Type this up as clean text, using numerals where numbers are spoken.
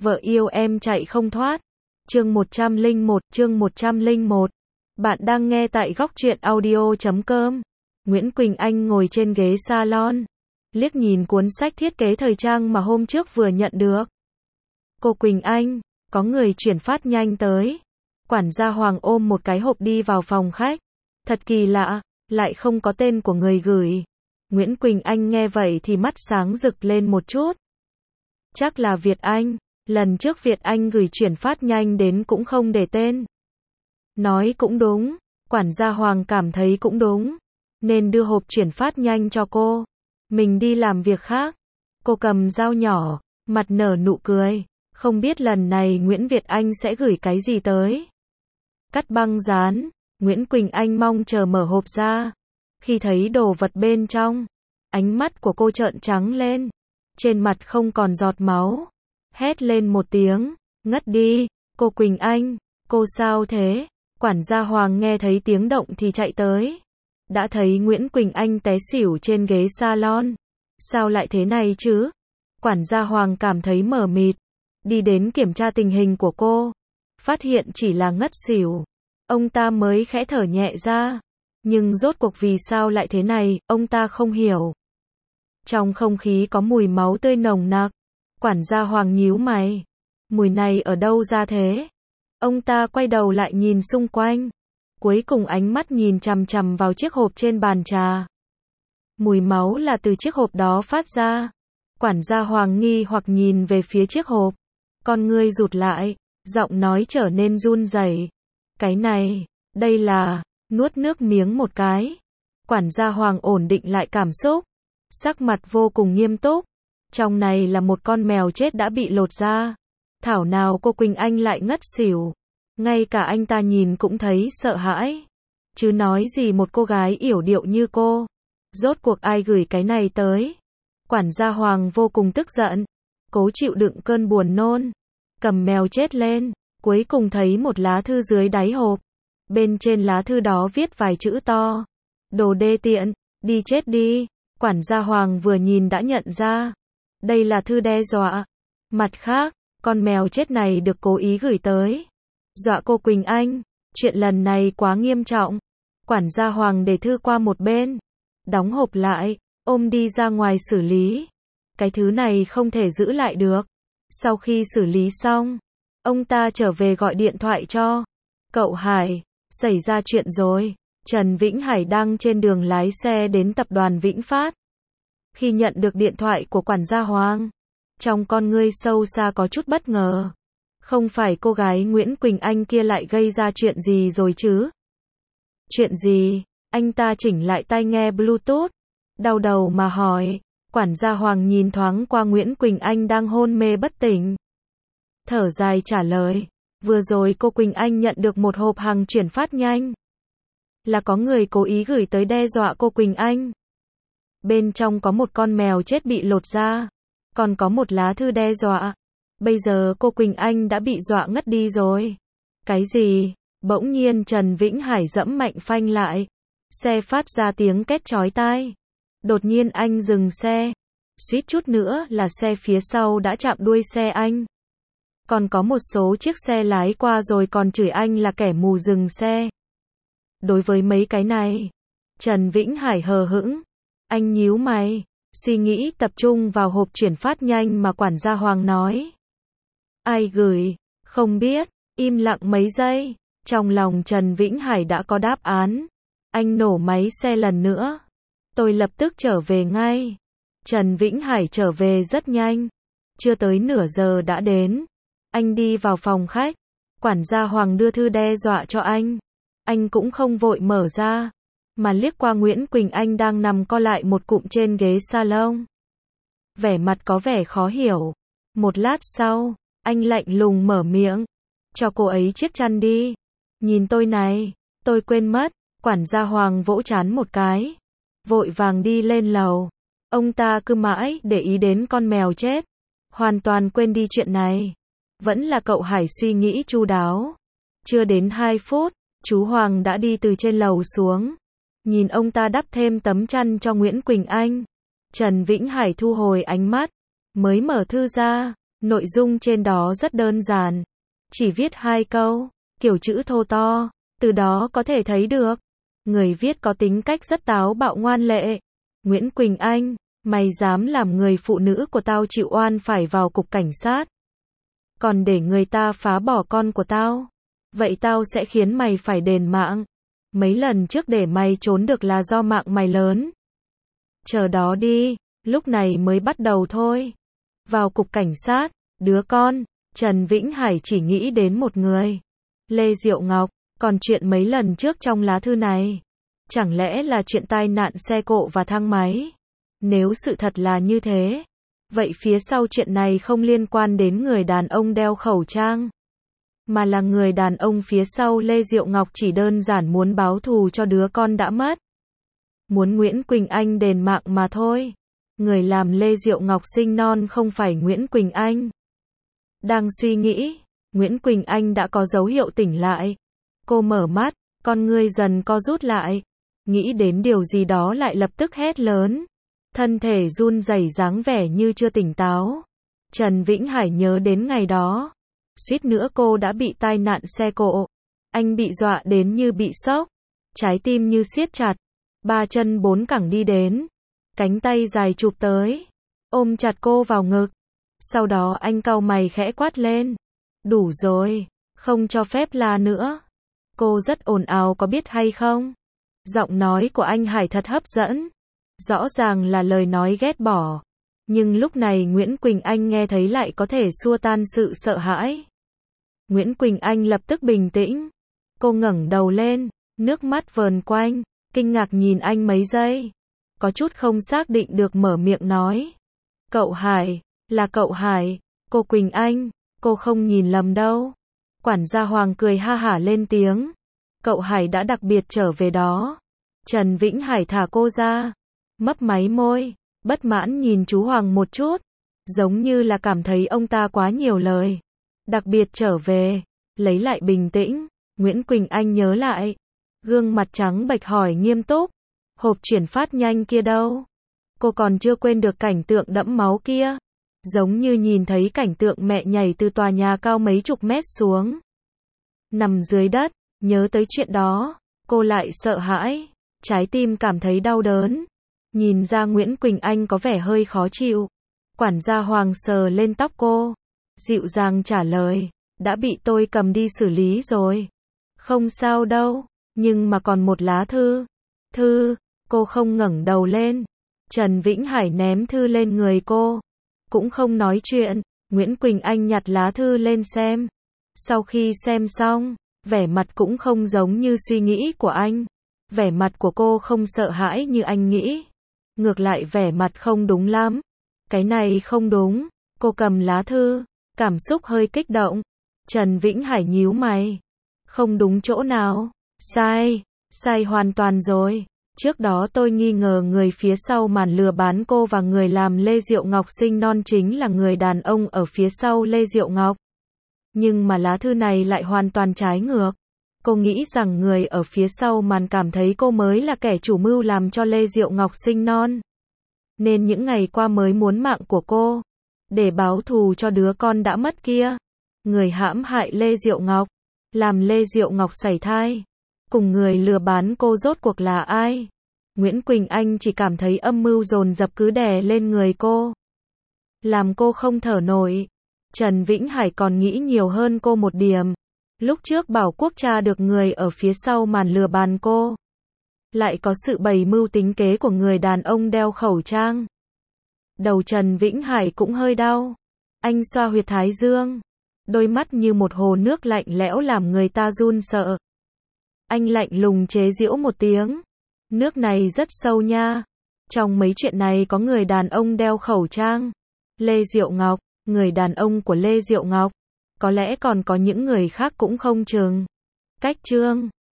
Vợ yêu em chạy không thoát. Chương 101. Bạn đang nghe tại góc truyện audio.com. Nguyễn Quỳnh Anh ngồi trên ghế salon, liếc nhìn cuốn sách thiết kế thời trang mà hôm trước vừa nhận được. Cô Quỳnh Anh, có người chuyển phát nhanh tới. Quản gia Hoàng ôm một cái hộp đi vào phòng khách. Thật kỳ lạ, lại không có tên của người gửi. Nguyễn Quỳnh Anh nghe vậy thì mắt sáng rực lên một chút. Chắc là Việt Anh, lần trước Việt Anh gửi chuyển phát nhanh đến cũng không để tên. Nói cũng đúng, quản gia Hoàng cảm thấy cũng đúng, nên đưa hộp chuyển phát nhanh cho cô. Mình đi làm việc khác. Cô cầm dao nhỏ, mặt nở nụ cười, không biết lần này Nguyễn Việt Anh sẽ gửi cái gì tới. Cắt băng dán, Nguyễn Quỳnh Anh mong chờ mở hộp ra. Khi thấy đồ vật bên trong, ánh mắt của cô trợn trắng lên, trên mặt không còn giọt máu. Hét lên một tiếng, ngất đi. Cô Quỳnh Anh, cô sao thế? Quản gia Hoàng nghe thấy tiếng động thì chạy tới. Đã thấy Nguyễn Quỳnh Anh té xỉu trên ghế salon. Sao lại thế này chứ? Quản gia Hoàng cảm thấy mờ mịt, đi đến kiểm tra tình hình của cô. Phát hiện chỉ là ngất xỉu. Ông ta mới khẽ thở nhẹ ra. Nhưng rốt cuộc vì sao lại thế này, ông ta không hiểu. Trong không khí có mùi máu tươi nồng nặc. Quản gia Hoàng nhíu mày. Mùi này ở đâu ra thế? Ông ta quay đầu lại nhìn xung quanh. Cuối cùng ánh mắt nhìn chằm chằm vào chiếc hộp trên bàn trà. Mùi máu là từ chiếc hộp đó phát ra. Quản gia Hoàng nghi hoặc nhìn về phía chiếc hộp. Con ngươi rụt lại, giọng nói trở nên run rẩy. Cái này, đây là... Nuốt nước miếng một cái. Quản gia Hoàng ổn định lại cảm xúc, sắc mặt vô cùng nghiêm túc. Trong này là một con mèo chết đã bị lột da. Thảo nào cô Quỳnh Anh lại ngất xỉu. Ngay cả anh ta nhìn cũng thấy sợ hãi. Chứ nói gì một cô gái yểu điệu như cô. Rốt cuộc ai gửi cái này tới? Quản gia Hoàng vô cùng tức giận, cố chịu đựng cơn buồn nôn, cầm mèo chết lên. Cuối cùng thấy một lá thư dưới đáy hộp. Bên trên lá thư đó viết vài chữ to. Đồ đê tiện, đi chết đi. Quản gia Hoàng vừa nhìn đã nhận ra. Đây là thư đe dọa. Mặt khác, con mèo chết này được cố ý gửi tới. Dọa cô Quỳnh Anh. Chuyện lần này quá nghiêm trọng. Quản gia Hoàng để thư qua một bên. Đóng hộp lại, ôm đi ra ngoài xử lý. Cái thứ này không thể giữ lại được. Sau khi xử lý xong, ông ta trở về gọi điện thoại cho cậu Hải. Xảy ra chuyện rồi. Trần Vĩnh Hải đang trên đường lái xe đến tập đoàn Vĩnh Phát. Khi nhận được điện thoại của quản gia Hoàng, trong con ngươi sâu xa có chút bất ngờ. Không phải cô gái Nguyễn Quỳnh Anh kia lại gây ra chuyện gì rồi chứ? Chuyện gì? Anh ta chỉnh lại tai nghe Bluetooth, đau đầu mà hỏi. Quản gia Hoàng nhìn thoáng qua Nguyễn Quỳnh Anh đang hôn mê bất tỉnh. Thở dài trả lời. Vừa rồi cô Quỳnh Anh nhận được một hộp hàng chuyển phát nhanh. Là có người cố ý gửi tới đe dọa cô Quỳnh Anh. Bên trong có một con mèo chết bị lột da. Còn có một lá thư đe dọa. Bây giờ cô Quỳnh Anh đã bị dọa ngất đi rồi. Cái gì? Bỗng nhiên Trần Vĩnh Hải giẫm mạnh phanh lại. Xe phát ra tiếng két chói tai. Đột nhiên anh dừng xe. Suýt chút nữa là xe phía sau đã chạm đuôi xe anh. Còn có một số chiếc xe lái qua rồi còn chửi anh là kẻ mù dừng xe. Đối với mấy cái này, Trần Vĩnh Hải hờ hững. Anh nhíu mày, suy nghĩ tập trung vào hộp chuyển phát nhanh mà quản gia Hoàng nói. Ai gửi? Không biết. Im lặng mấy giây. Trong lòng Trần Vĩnh Hải đã có đáp án. Anh nổ máy xe lần nữa. Tôi lập tức trở về ngay. Trần Vĩnh Hải trở về rất nhanh. Chưa tới nửa giờ đã đến. Anh đi vào phòng khách. Quản gia Hoàng đưa thư đe dọa cho anh. Anh cũng không vội mở ra, mà liếc qua Nguyễn Quỳnh Anh đang nằm co lại một cụm trên ghế salon. Vẻ mặt có vẻ khó hiểu. Một lát sau, anh lạnh lùng mở miệng. Cho cô ấy chiếc chăn đi. Nhìn tôi này, tôi quên mất. Quản gia Hoàng vỗ trán một cái. Vội vàng đi lên lầu. Ông ta cứ mãi để ý đến con mèo chết. Hoàn toàn quên đi chuyện này. Vẫn là cậu Hải suy nghĩ chu đáo. Chưa đến 2 phút, chú Hoàng đã đi từ trên lầu xuống. Nhìn ông ta đắp thêm tấm chăn cho Nguyễn Quỳnh Anh. Trần Vĩnh Hải thu hồi ánh mắt, mới mở thư ra. Nội dung trên đó rất đơn giản. Chỉ viết 2 câu, kiểu chữ thô to, từ đó có thể thấy được. Người viết có tính cách rất táo bạo ngoan lệ. Nguyễn Quỳnh Anh, mày dám làm người phụ nữ của tao chịu oan phải vào cục cảnh sát. Còn để người ta phá bỏ con của tao. Vậy tao sẽ khiến mày phải đền mạng. Mấy lần trước để mày trốn được là do mạng mày lớn. Chờ đó đi, lúc này mới bắt đầu thôi. Vào cục cảnh sát, đứa con, Trần Vĩnh Hải chỉ nghĩ đến một người. Lê Diệu Ngọc, còn chuyện mấy lần trước trong lá thư này. Chẳng lẽ là chuyện tai nạn xe cộ và thang máy? Nếu sự thật là như thế, vậy phía sau chuyện này không liên quan đến người đàn ông đeo khẩu trang. Mà là người đàn ông phía sau Lê Diệu Ngọc chỉ đơn giản muốn báo thù cho đứa con đã mất. Muốn Nguyễn Quỳnh Anh đền mạng mà thôi. Người làm Lê Diệu Ngọc sinh non không phải Nguyễn Quỳnh Anh. Đang suy nghĩ, Nguyễn Quỳnh Anh đã có dấu hiệu tỉnh lại. Cô mở mắt, con ngươi dần co rút lại. Nghĩ đến điều gì đó lại lập tức hét lớn. Thân thể run rẩy dáng vẻ như chưa tỉnh táo. Trần Vĩnh Hải nhớ đến ngày đó. Suýt nữa cô đã bị tai nạn xe cộ. Anh bị dọa đến như bị sốc. Trái tim như siết chặt. 3 chân 4 cẳng đi đến. Cánh tay dài chụp tới. Ôm chặt cô vào ngực. Sau đó anh cau mày khẽ quát lên. Đủ rồi. Không cho phép la nữa. Cô rất ồn ào có biết hay không? Giọng nói của anh Hải thật hấp dẫn. Rõ ràng là lời nói ghét bỏ. Nhưng lúc này Nguyễn Quỳnh Anh nghe thấy lại có thể xua tan sự sợ hãi. Nguyễn Quỳnh Anh lập tức bình tĩnh. Cô ngẩng đầu lên, nước mắt vờn quanh, kinh ngạc nhìn anh mấy giây. Có chút không xác định được mở miệng nói. Cậu Hải, là cậu Hải, cô Quỳnh Anh, cô không nhìn lầm đâu. Quản gia Hoàng cười ha hả lên tiếng. Cậu Hải đã đặc biệt trở về đó. Trần Vĩnh Hải thả cô ra. Mấp máy môi, bất mãn nhìn chú Hoàng một chút. Giống như là cảm thấy ông ta quá nhiều lời. Đặc biệt trở về, lấy lại bình tĩnh. Nguyễn Quỳnh Anh nhớ lại. Gương mặt trắng bệch hỏi nghiêm túc. Hộp chuyển phát nhanh kia đâu? Cô còn chưa quên được cảnh tượng đẫm máu kia. Giống như nhìn thấy cảnh tượng mẹ nhảy từ tòa nhà cao mấy chục mét xuống. Nằm dưới đất, nhớ tới chuyện đó. Cô lại sợ hãi. Trái tim cảm thấy đau đớn. Nhìn ra Nguyễn Quỳnh Anh có vẻ hơi khó chịu. Quản gia Hoàng sờ lên tóc cô. Dịu dàng trả lời. Đã bị tôi cầm đi xử lý rồi. Không sao đâu. Nhưng mà còn một lá thư. Thư. Cô không ngẩng đầu lên. Trần Vĩnh Hải ném thư lên người cô. Cũng không nói chuyện. Nguyễn Quỳnh Anh nhặt lá thư lên xem. Sau khi xem xong, vẻ mặt cũng không giống như suy nghĩ của anh. Vẻ mặt của cô không sợ hãi như anh nghĩ. Ngược lại vẻ mặt không đúng lắm. Cái này không đúng. Cô cầm lá thư. Cảm xúc hơi kích động. Trần Vĩnh Hải nhíu mày. Không đúng chỗ nào. Sai. Sai hoàn toàn rồi. Trước đó tôi nghi ngờ người phía sau màn lừa bán cô và người làm Lê Diệu Ngọc sinh non chính là người đàn ông ở phía sau Lê Diệu Ngọc. Nhưng mà lá thư này lại hoàn toàn trái ngược. Cô nghĩ rằng người ở phía sau màn cảm thấy cô mới là kẻ chủ mưu làm cho Lê Diệu Ngọc sinh non. Nên những ngày qua mới muốn mạng của cô. Để báo thù cho đứa con đã mất kia. Người hãm hại Lê Diệu Ngọc. Làm Lê Diệu Ngọc sảy thai. Cùng người lừa bán cô rốt cuộc là ai? Nguyễn Quỳnh Anh chỉ cảm thấy âm mưu dồn dập cứ đè lên người cô. Làm cô không thở nổi. Trần Vĩnh Hải còn nghĩ nhiều hơn cô một điểm. Lúc trước Bảo Quốc tra được người ở phía sau màn lừa bán cô. Lại có sự bày mưu tính kế của người đàn ông đeo khẩu trang. Đầu Trần Vĩnh Hải cũng hơi đau. Anh xoa huyệt thái dương. Đôi mắt như một hồ nước lạnh lẽo làm người ta run sợ. Anh lạnh lùng chế giễu một tiếng. Nước này rất sâu nha. Trong mấy chuyện này có người đàn ông đeo khẩu trang. Lê Diệu Ngọc, người đàn ông của Lê Diệu Ngọc. Có lẽ còn có những người khác cũng không chừng. Cách chương